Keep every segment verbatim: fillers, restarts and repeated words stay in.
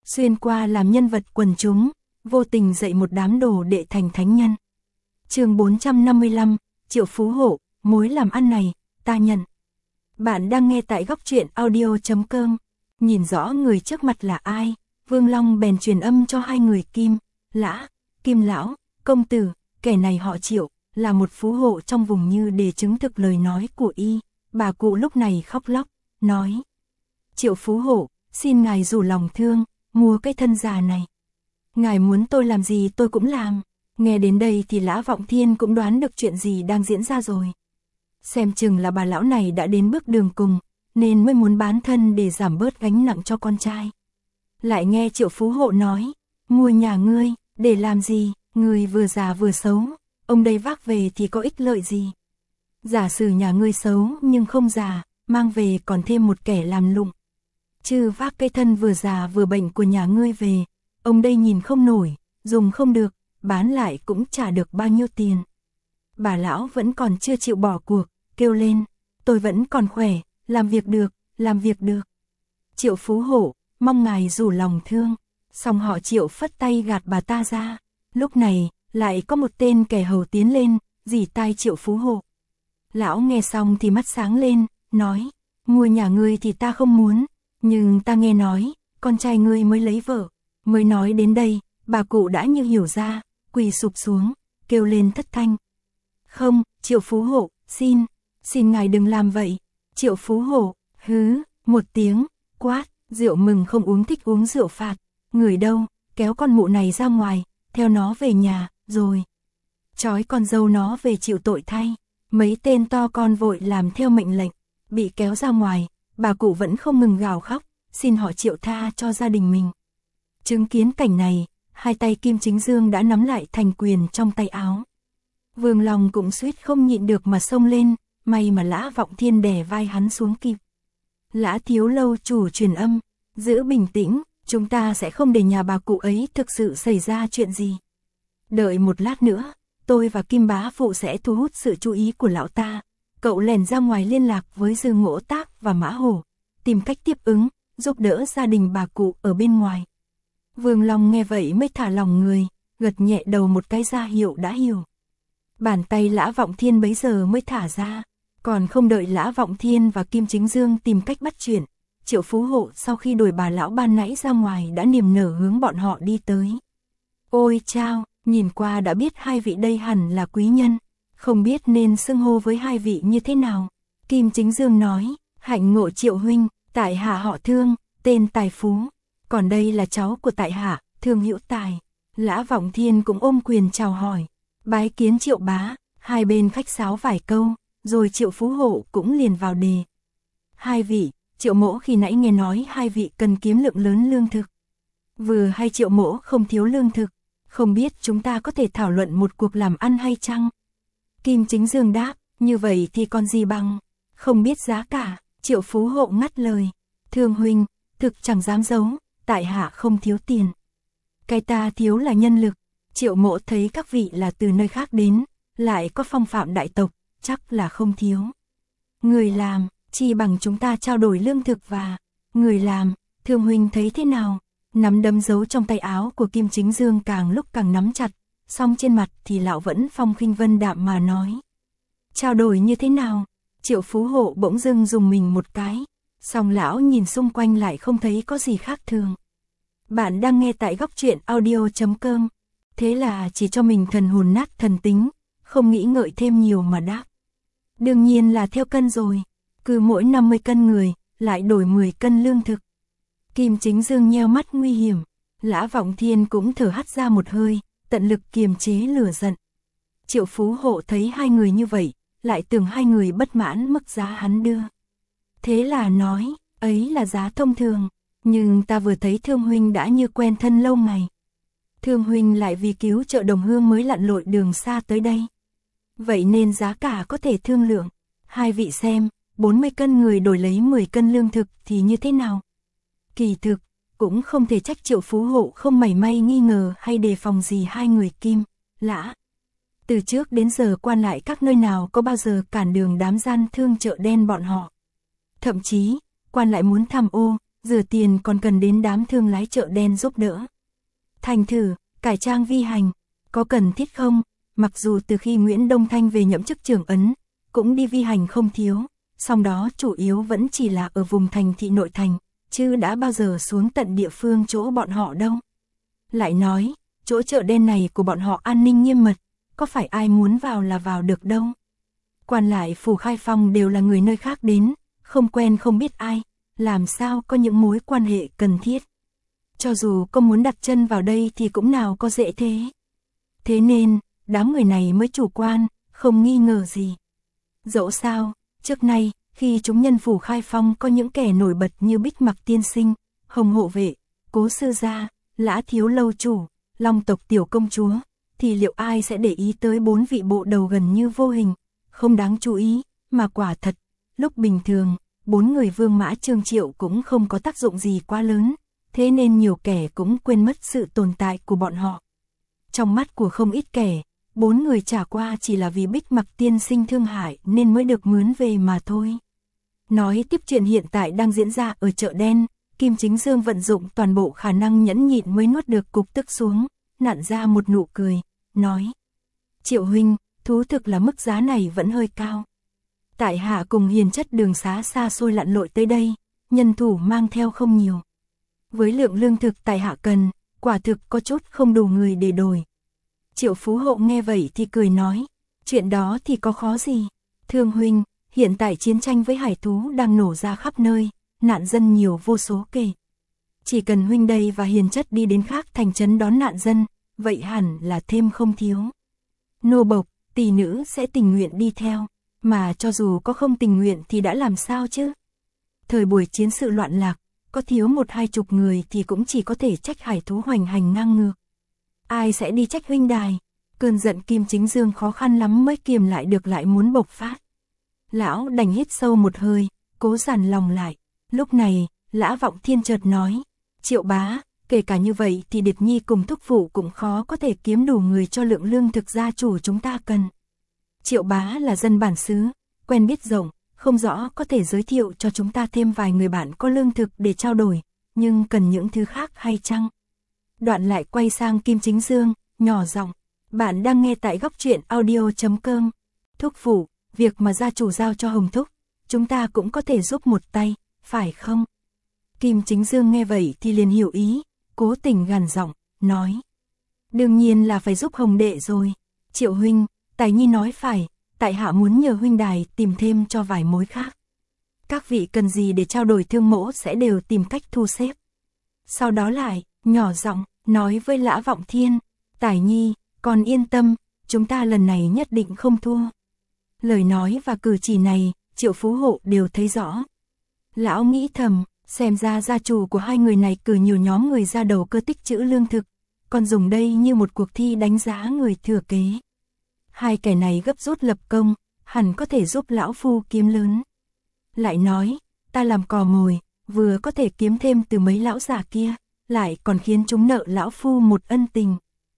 xuyên qua làm nhân vật quần chúng, vô tình dạy một đám đồ đệ thành thánh nhân. Chương bốn trăm năm mươi lăm, Triệu Phú Hộ, mối làm ăn này, ta nhận. Bạn đang nghe tại góc truyện audio chấm com. Nhìn rõ người trước mặt là ai, Vương Long bèn truyền âm cho hai người Kim, Lã, Kim lão, công tử, kẻ này họ Triệu, là một phú hộ trong vùng như để chứng thực lời nói của y. Bà cụ lúc này khóc lóc, nói: Triệu Phú Hộ, xin ngài rủ lòng thương, mua cái thân già này. Ngài muốn tôi làm gì tôi cũng làm. Nghe đến đây thì Lã Vọng Thiên cũng đoán được chuyện gì đang diễn ra rồi. Xem chừng là bà lão này đã đến bước đường cùng, nên mới muốn bán thân để giảm bớt gánh nặng cho con trai. Lại nghe Triệu Phú Hộ nói: mua nhà ngươi, để làm gì, ngươi vừa già vừa xấu, ông đây vác về thì có ích lợi gì. Giả sử nhà ngươi xấu nhưng không già, mang về còn thêm một kẻ làm lụng. Chứ vác cái thân vừa già vừa bệnh của nhà ngươi về, ông đây nhìn không nổi, dùng không được, bán lại cũng trả được bao nhiêu tiền. Bà lão vẫn còn chưa chịu bỏ cuộc, kêu lên: tôi vẫn còn khỏe, làm việc được, làm việc được. Triệu Phú Hộ, mong ngài rủ lòng thương. Xong họ Triệu phất tay gạt bà ta ra. Lúc này, lại có một tên kẻ hầu tiến lên, rỉ tai Triệu Phú Hộ. Lão nghe xong thì mắt sáng lên, nói: mua nhà ngươi thì ta không muốn, nhưng ta nghe nói, con trai ngươi mới lấy vợ. Mới nói đến đây, bà cụ đã như hiểu ra, quỳ sụp xuống, kêu lên thất thanh: không, Triệu Phú Hộ, xin, xin ngài đừng làm vậy. Triệu Phú Hộ, hứ, một tiếng, quát: rượu mừng không uống thích uống rượu phạt. Người đâu, kéo con mụ này ra ngoài, theo nó về nhà, rồi trói con dâu nó về chịu tội thay. Mấy tên to con vội làm theo mệnh lệnh, bị kéo ra ngoài, bà cụ vẫn không ngừng gào khóc, xin họ Triệu tha cho gia đình mình. Chứng kiến cảnh này, hai tay Kim Chính Dương đã nắm lại thành quyền trong tay áo. Vương Long cũng suýt không nhịn được mà xông lên, may mà Lã Vọng Thiên đè vai hắn xuống kịp. Lã Thiếu Lâu chủ truyền âm: giữ bình tĩnh, chúng ta sẽ không để nhà bà cụ ấy thực sự xảy ra chuyện gì. Đợi một lát nữa, tôi và Kim Bá Phụ sẽ thu hút sự chú ý của lão ta. Cậu lèn ra ngoài liên lạc với Dư Ngỗ Tác và Mã Hổ, tìm cách tiếp ứng, giúp đỡ gia đình bà cụ ở bên ngoài. Vương Long nghe vậy mới thả lòng người, gật nhẹ đầu một cái ra hiệu đã hiểu. Bàn tay Lã Vọng Thiên bấy giờ mới thả ra, còn không đợi Lã Vọng Thiên và Kim Chính Dương tìm cách bắt chuyện, Triệu Phú Hộ sau khi đuổi bà lão ban nãy ra ngoài đã niềm nở hướng bọn họ đi tới. Ôi chao, nhìn qua đã biết hai vị đây hẳn là quý nhân, không biết nên xưng hô với hai vị như thế nào. Kim Chính Dương nói: hạnh ngộ Triệu huynh, tại hạ họ Thương, tên Tài Phú, còn đây là cháu của tại hạ, Thương Hữu Tài. Lã Vọng Thiên cũng ôm quyền chào hỏi, bái kiến Triệu bá. Hai bên khách sáo vài câu, rồi Triệu Phú Hộ cũng liền vào đề: hai vị, Triệu mỗ khi nãy nghe nói hai vị cần kiếm lượng lớn lương thực. Vừa hay Triệu mỗ không thiếu lương thực, không biết chúng ta có thể thảo luận một cuộc làm ăn hay chăng? Kim Chính Dương đáp: như vậy thì còn gì bằng, không biết giá cả. Triệu Phú Hộ ngắt lời: Thương huynh, thực chẳng dám giấu, tại hạ không thiếu tiền. Cái ta thiếu là nhân lực. Triệu mỗ thấy các vị là từ nơi khác đến, lại có phong phạm đại tộc, chắc là không thiếu. Người làm, chi bằng chúng ta trao đổi lương thực và người làm, Thương huynh thấy thế nào? Nắm đấm giấu trong tay áo của Kim Chính Dương càng lúc càng nắm chặt, song trên mặt thì lão vẫn phong khinh vân đạm mà nói: trao đổi như thế nào? Triệu Phú Hộ bỗng dưng dùng mình một cái, song lão nhìn xung quanh lại không thấy có gì khác thường. Bạn đang nghe tại góc truyện audio chấm com. Thế là chỉ cho mình thần hồn nát thần tính, không nghĩ ngợi thêm nhiều mà đáp: đương nhiên là theo cân rồi, cứ mỗi năm mươi cân người, lại đổi mười cân lương thực. Kim Chính Dương nheo mắt nguy hiểm, Lã Vọng Thiên cũng thở hắt ra một hơi, tận lực kiềm chế lửa giận. Triệu Phú Hộ thấy hai người như vậy, lại tưởng hai người bất mãn mức giá hắn đưa. Thế là nói: ấy là giá thông thường, nhưng ta vừa thấy Thương huynh đã như quen thân lâu ngày. Thương huynh lại vì cứu trợ đồng hương mới lặn lội đường xa tới đây. Vậy nên giá cả có thể thương lượng. Hai vị xem, bốn mươi cân người đổi lấy mười cân lương thực thì như thế nào? Kỳ thực, cũng không thể trách Triệu Phú Hộ không mảy may nghi ngờ hay đề phòng gì hai người Kim, Lã. Từ trước đến giờ quan lại các nơi nào có bao giờ cản đường đám gian thương chợ đen bọn họ. Thậm chí, quan lại muốn tham ô, rửa tiền còn cần đến đám thương lái chợ đen giúp đỡ. Thành thử, cải trang vi hành, có cần thiết không? Mặc dù từ khi Nguyễn Đông Thanh về nhậm chức trưởng ấn, cũng đi vi hành không thiếu, song đó chủ yếu vẫn chỉ là ở vùng thành thị nội thành, chứ đã bao giờ xuống tận địa phương chỗ bọn họ đâu. Lại nói, chỗ chợ đen này của bọn họ an ninh nghiêm mật, có phải ai muốn vào là vào được đâu. Quan lại phủ Khai Phong đều là người nơi khác đến, không quen không biết ai, làm sao có những mối quan hệ cần thiết. Cho dù có muốn đặt chân vào đây thì cũng nào có dễ thế. Thế nên, đám người này mới chủ quan, không nghi ngờ gì. Dẫu sao, trước nay, khi chúng nhân phủ Khai Phong có những kẻ nổi bật như Bích Mặc tiên sinh, Hồng hộ vệ, Cố sư gia, Lã thiếu lâu chủ, Long tộc tiểu công chúa, thì liệu ai sẽ để ý tới bốn vị bộ đầu gần như vô hình, không đáng chú ý, mà quả thật, lúc bình thường, bốn người Vương Mã Trương Triệu cũng không có tác dụng gì quá lớn, thế nên nhiều kẻ cũng quên mất sự tồn tại của bọn họ. Trong mắt của không ít kẻ, bốn người trả qua chỉ là vì Bích Mặc tiên sinh thương hại nên mới được mướn về mà thôi. Nói tiếp chuyện hiện tại đang diễn ra ở chợ đen, Kim Chính Dương vận dụng toàn bộ khả năng nhẫn nhịn mới nuốt được cục tức xuống, nặn ra một nụ cười, nói: Triệu huynh, thú thực là mức giá này vẫn hơi cao. Tại hạ cùng hiền chất đường xá xa xôi lặn lội tới đây, nhân thủ mang theo không nhiều. Với lượng lương thực tại hạ cần, quả thực có chút không đủ người để đổi. Triệu Phú Hộ nghe vậy thì cười nói: Chuyện đó thì có khó gì. Thương huynh, hiện tại chiến tranh với hải thú đang nổ ra khắp nơi, nạn dân nhiều vô số kể. Chỉ cần huynh đây và hiền chất đi đến khác thành trấn đón nạn dân, vậy hẳn là thêm không thiếu. Nô bộc, tỷ nữ sẽ tình nguyện đi theo, mà cho dù có không tình nguyện thì đã làm sao chứ? Thời buổi chiến sự loạn lạc, có thiếu một hai chục người thì cũng chỉ có thể trách hải thú hoành hành ngang ngược. Ai sẽ đi trách huynh đài? Cơn giận Kim Chính Dương khó khăn lắm mới kiềm lại được lại muốn bộc phát. Lão đành hít sâu một hơi, cố dằn lòng lại. Lúc này, Lã Vọng Thiên chợt nói: Triệu bá, kể cả như vậy thì Điệt Nhi cùng thúc phụ cũng khó có thể kiếm đủ người cho lượng lương thực gia chủ chúng ta cần. Triệu bá là dân bản xứ, quen biết rộng, không rõ có thể giới thiệu cho chúng ta thêm vài người bạn có lương thực để trao đổi, nhưng cần những thứ khác hay chăng? Đoạn lại quay sang Kim Chính Dương, nhỏ giọng: Bạn đang nghe tại góc truyện audio chấm com. Thúc phụ, việc mà gia chủ giao cho Hồng thúc, chúng ta cũng có thể giúp một tay, phải không? Kim Chính Dương nghe vậy thì liền hiểu ý, cố tình gằn giọng, nói: Đương nhiên là phải giúp Hồng đệ rồi. Triệu huynh, Tài Nhi nói phải, tại hạ muốn nhờ huynh đài tìm thêm cho vài mối khác. Các vị cần gì để trao đổi thương mẫu sẽ đều tìm cách thu xếp. Sau đó lại, nhỏ giọng, nói với Lã Vọng Thiên: Tài Nhi, còn yên tâm, chúng ta lần này nhất định không thua. Lời nói và cử chỉ này, Triệu Phú Hộ đều thấy rõ. Lão nghĩ thầm, xem ra gia chủ của hai người này cử nhiều nhóm người ra đầu cơ tích trữ lương thực, còn dùng đây như một cuộc thi đánh giá người thừa kế. Hai kẻ này gấp rút lập công, hẳn có thể giúp lão phu kiếm lớn. Lại nói, ta làm cò mồi, vừa có thể kiếm thêm từ mấy lão già kia, lại còn khiến chúng nợ lão phu một ân tình.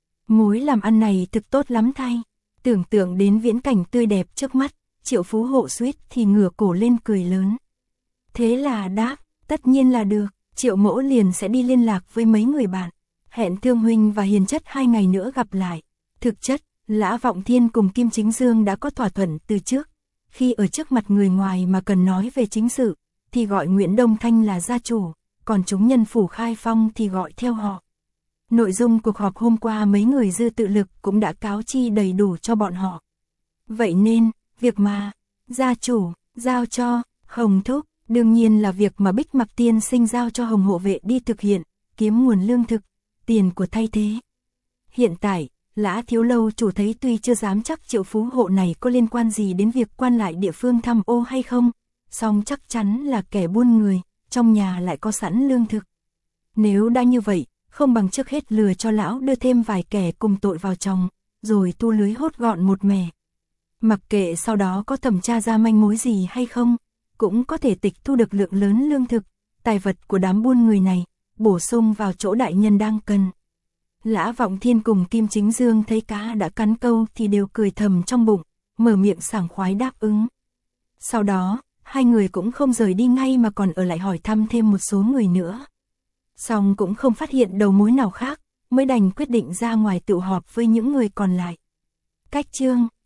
Mối làm ăn này thực tốt lắm thay. Tưởng tượng đến viễn cảnh tươi đẹp trước mắt, Triệu Phú Hộ suýt thì ngửa cổ lên cười lớn. Thế là đáp, tất nhiên là được, Triệu mẫu liền sẽ đi liên lạc với mấy người bạn, hẹn Thương huynh và hiền chất hai ngày nữa gặp lại. Thực chất, Lã Vọng Thiên cùng Kim Chính Dương đã có thỏa thuận từ trước, khi ở trước mặt người ngoài mà cần nói về chính sự, thì gọi Nguyễn Đông Thanh là gia chủ, còn chúng nhân phủ Khai Phong thì gọi theo họ. Nội dung cuộc họp hôm qua mấy người dư tự lực cũng đã cáo chi đầy đủ cho bọn họ. Vậy nên, việc mà gia chủ giao cho Hồng thúc, đương nhiên là việc mà Bích Mặc tiên sinh giao cho Hồng hộ vệ đi thực hiện, kiếm nguồn lương thực, tiền của thay thế. Hiện tại, Lã thiếu lâu chủ thấy tuy chưa dám chắc Triệu Phú Hộ này có liên quan gì đến việc quan lại địa phương tham ô hay không, song chắc chắn là kẻ buôn người, trong nhà lại có sẵn lương thực. Nếu đã như vậy, không bằng trước hết lừa cho lão đưa thêm vài kẻ cùng tội vào chồng, rồi tu lưới hốt gọn một mẻ. Mặc kệ sau đó có thẩm tra ra manh mối gì hay không, cũng có thể tịch thu được lượng lớn lương thực, tài vật của đám buôn người này, bổ sung vào chỗ đại nhân đang cần. Lã Vọng Thiên cùng Kim Chính Dương thấy cá đã cắn câu thì đều cười thầm trong bụng, mở miệng sảng khoái đáp ứng. Sau đó, hai người cũng không rời đi ngay mà còn ở lại hỏi thăm thêm một số người nữa. Xong cũng không phát hiện đầu mối nào khác, mới đành quyết định ra ngoài tụ họp với những người còn lại. Cách chương